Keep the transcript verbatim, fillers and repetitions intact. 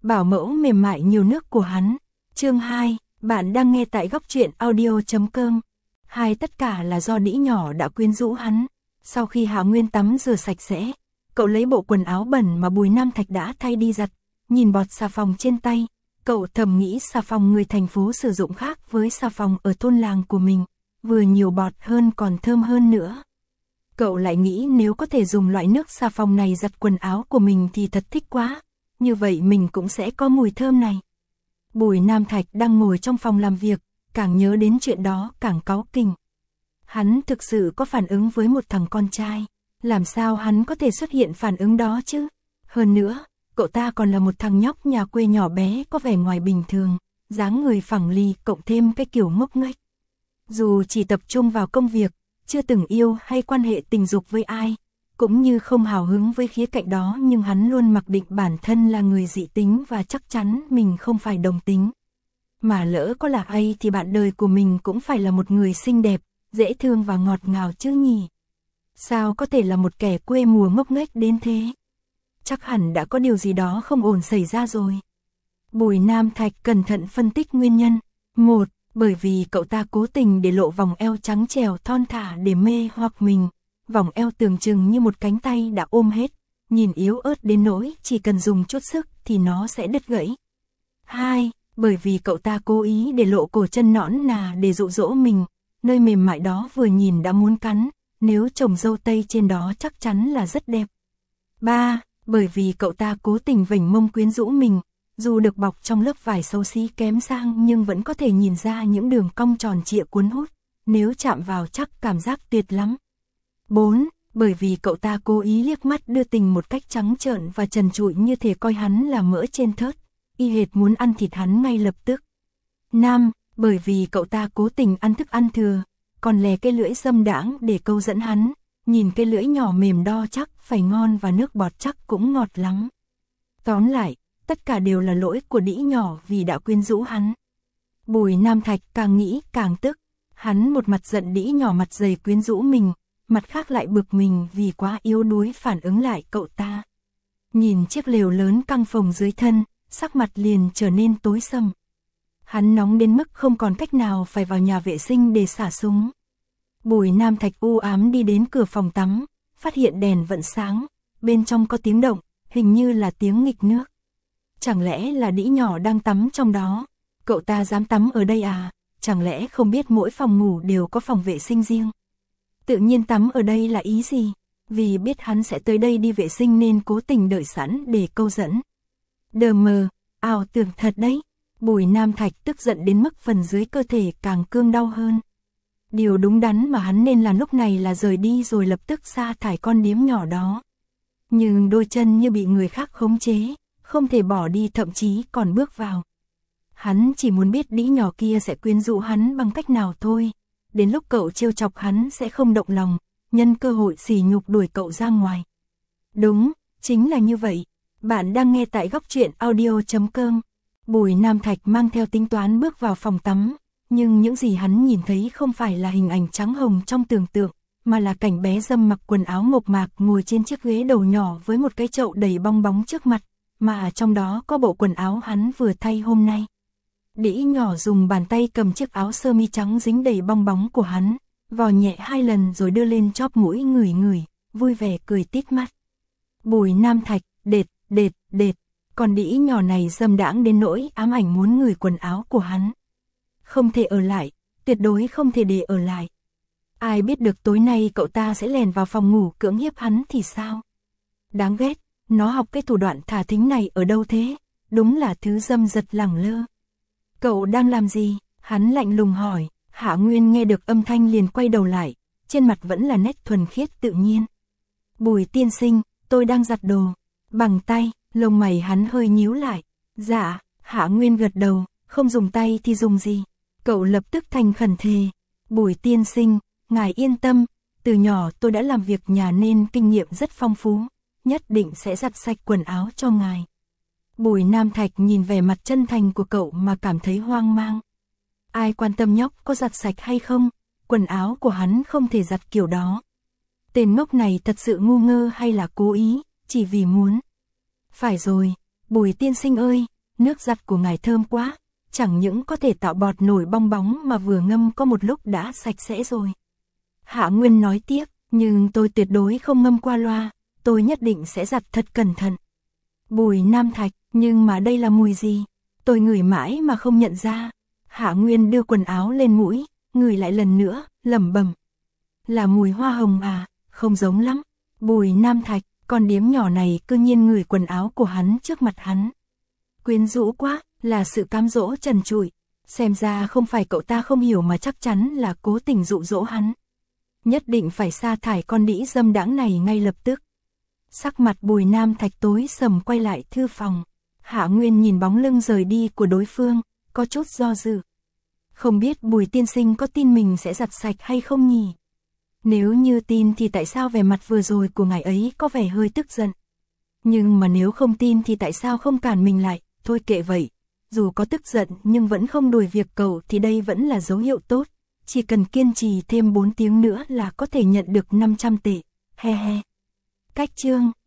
bảo mẫu mềm mại nhiều nước của hắn. Chương hai, bạn đang nghe tại góc truyện audio chấm com. Hai tất cả là do đĩ nhỏ đã quyến rũ hắn. Sau khi Hạ Nguyên tắm rửa sạch sẽ, cậu lấy bộ quần áo bẩn mà Bùi Nam Thạch đã thay đi giặt, nhìn bọt xà phòng trên tay, cậu thầm nghĩ xà phòng người thành phố sử dụng khác với xà phòng ở thôn làng của mình, vừa nhiều bọt hơn còn thơm hơn nữa. Cậu lại nghĩ nếu có thể dùng loại nước xà phòng này giặt quần áo của mình thì thật thích quá, như vậy mình cũng sẽ có mùi thơm này. Bùi Nam Thạch đang ngồi trong phòng làm việc, càng nhớ đến chuyện đó càng cáu kỉnh. Hắn thực sự có phản ứng với một thằng con trai, làm sao hắn có thể xuất hiện phản ứng đó chứ? Hơn nữa, cậu ta còn là một thằng nhóc nhà quê nhỏ bé có vẻ ngoài bình thường, dáng người phẳng lì cộng thêm cái kiểu ngốc nghếch. Dù chỉ tập trung vào công việc, chưa từng yêu hay quan hệ tình dục với ai, cũng như không hào hứng với khía cạnh đó, nhưng hắn luôn mặc định bản thân là người dị tính và chắc chắn mình không phải đồng tính. Mà lỡ có là ai thì bạn đời của mình cũng phải là một người xinh đẹp, dễ thương và ngọt ngào chứ nhỉ? Sao có thể là một kẻ quê mùa ngốc nghếch đến thế? Chắc hẳn đã có điều gì đó không ổn xảy ra rồi. Bùi Nam Thạch cẩn thận phân tích nguyên nhân. Một, bởi vì cậu ta cố tình để lộ vòng eo trắng trẻo thon thả để mê hoặc mình. Vòng eo tưởng chừng như một cánh tay đã ôm hết, nhìn yếu ớt đến nỗi chỉ cần dùng chút sức thì nó sẽ đứt gãy. Hai, bởi vì cậu ta cố ý để lộ cổ chân nõn nà để dụ dỗ mình, nơi mềm mại đó vừa nhìn đã muốn cắn, nếu trồng dâu tây trên đó chắc chắn là rất đẹp. Ba, bởi vì cậu ta cố tình vểnh mông quyến rũ mình, dù được bọc trong lớp vải xấu xí kém sang nhưng vẫn có thể nhìn ra những đường cong tròn trịa cuốn hút, nếu chạm vào chắc cảm giác tuyệt lắm. Bốn, bởi vì cậu ta cố ý liếc mắt đưa tình một cách trắng trợn và trần trụi như thể coi hắn là mỡ trên thớt, y hệt muốn ăn thịt hắn ngay lập tức. Năm, bởi vì cậu ta cố tình ăn thức ăn thừa, còn lè cái lưỡi dâm đãng để câu dẫn hắn, nhìn cái lưỡi nhỏ mềm đo chắc phải ngon và nước bọt chắc cũng ngọt lắm. Tóm lại, tất cả đều là lỗi của đĩ nhỏ vì đã quyến rũ hắn. Bùi Nam Thạch càng nghĩ càng tức, hắn một mặt giận đĩ nhỏ mặt dày quyến rũ mình, mặt khác lại bực mình vì quá yếu đuối phản ứng lại cậu ta. Nhìn chiếc lều lớn căng phồng dưới thân, sắc mặt liền trở nên tối sầm. Hắn nóng đến mức không còn cách nào phải vào nhà vệ sinh để xả súng. Bùi Nam Thạch u ám đi đến cửa phòng tắm, phát hiện đèn vẫn sáng, bên trong có tiếng động, hình như là tiếng nghịch nước. Chẳng lẽ là đĩ nhỏ đang tắm trong đó? Cậu ta dám tắm ở đây à? Chẳng lẽ không biết mỗi phòng ngủ đều có phòng vệ sinh riêng? Tự nhiên tắm ở đây là ý gì? Vì biết hắn sẽ tới đây đi vệ sinh nên cố tình đợi sẵn để câu dẫn. Đờ mờ, ảo tưởng thật đấy. Bùi Nam Thạch tức giận đến mức phần dưới cơ thể càng cương đau hơn. Điều đúng đắn mà hắn nên làm lúc này là rời đi rồi lập tức sa thải con điếm nhỏ đó. Nhưng đôi chân như bị người khác khống chế, không thể bỏ đi, thậm chí còn bước vào. Hắn chỉ muốn biết đĩ nhỏ kia sẽ quyến rũ hắn bằng cách nào thôi. Đến lúc cậu trêu chọc hắn sẽ không động lòng, nhân cơ hội sỉ nhục đuổi cậu ra ngoài. Đúng, chính là như vậy. Bạn đang nghe tại góc truyện audio chấm com. Bùi Nam Thạch mang theo tính toán bước vào phòng tắm, nhưng những gì hắn nhìn thấy không phải là hình ảnh trắng hồng trong tưởng tượng, mà là cảnh bé dâm mặc quần áo mộc mạc ngồi trên chiếc ghế đầu nhỏ với một cái chậu đầy bong bóng trước mặt, mà trong đó có bộ quần áo hắn vừa thay hôm nay. Đĩ nhỏ dùng bàn tay cầm chiếc áo sơ mi trắng dính đầy bong bóng của hắn, vò nhẹ hai lần rồi đưa lên chóp mũi ngửi ngửi, vui vẻ cười tít mắt. Bùi Nam Thạch, đệt, đệt, đệt, còn đĩ nhỏ này dâm đãng đến nỗi ám ảnh muốn ngửi quần áo của hắn. Không thể ở lại, tuyệt đối không thể để ở lại. Ai biết được tối nay cậu ta sẽ lèn vào phòng ngủ cưỡng hiếp hắn thì sao? Đáng ghét, nó học cái thủ đoạn thả thính này ở đâu thế? Đúng là thứ dâm dật lẳng lơ. Cậu đang làm gì? Hắn lạnh lùng hỏi. Hạ Nguyên nghe được âm thanh liền quay đầu lại, trên mặt vẫn là nét thuần khiết tự nhiên. Bùi tiên sinh, tôi đang giặt đồ. Bằng tay, lông mày hắn hơi nhíu lại. Dạ, Hạ Nguyên gật đầu, không dùng tay thì dùng gì? Cậu lập tức thành khẩn thề. Bùi tiên sinh, ngài yên tâm, từ nhỏ tôi đã làm việc nhà nên kinh nghiệm rất phong phú, nhất định sẽ giặt sạch quần áo cho ngài. Bùi Nam Thạch nhìn vẻ mặt chân thành của cậu mà cảm thấy hoang mang. Ai quan tâm nhóc có giặt sạch hay không, quần áo của hắn không thể giặt kiểu đó. Tên ngốc này thật sự ngu ngơ hay là cố ý, chỉ vì muốn. Phải rồi, Bùi tiên sinh ơi, nước giặt của ngài thơm quá, chẳng những có thể tạo bọt nổi bong bóng mà vừa ngâm có một lúc đã sạch sẽ rồi. Hạ Nguyên nói tiếp, nhưng tôi tuyệt đối không ngâm qua loa, tôi nhất định sẽ giặt thật cẩn thận. Bùi Nam Thạch, nhưng mà đây là mùi gì? Tôi ngửi mãi mà không nhận ra. Hạ Nguyên đưa quần áo lên mũi, ngửi lại lần nữa, lẩm bẩm. Là mùi hoa hồng à, không giống lắm. Bùi Nam Thạch, con điếm nhỏ này cư nhiên ngửi quần áo của hắn trước mặt hắn. Quyến rũ quá, là sự cám dỗ trần trụi. Xem ra không phải cậu ta không hiểu mà chắc chắn là cố tình dụ dỗ hắn. Nhất định phải sa thải con đĩ dâm đãng này ngay lập tức. Sắc mặt Bùi Nam Thạch tối sầm quay lại thư phòng. Hạ Nguyên nhìn bóng lưng rời đi của đối phương, có chút do dự. Không biết Bùi tiên sinh có tin mình sẽ giặt sạch hay không nhỉ? Nếu như tin thì tại sao vẻ mặt vừa rồi của ngài ấy có vẻ hơi tức giận? Nhưng mà nếu không tin thì tại sao không cản mình lại? Thôi kệ vậy. Dù có tức giận nhưng vẫn không đuổi việc cậu thì đây vẫn là dấu hiệu tốt. Chỉ cần kiên trì thêm bốn tiếng nữa là có thể nhận được năm trăm tệ. He he. Cách chương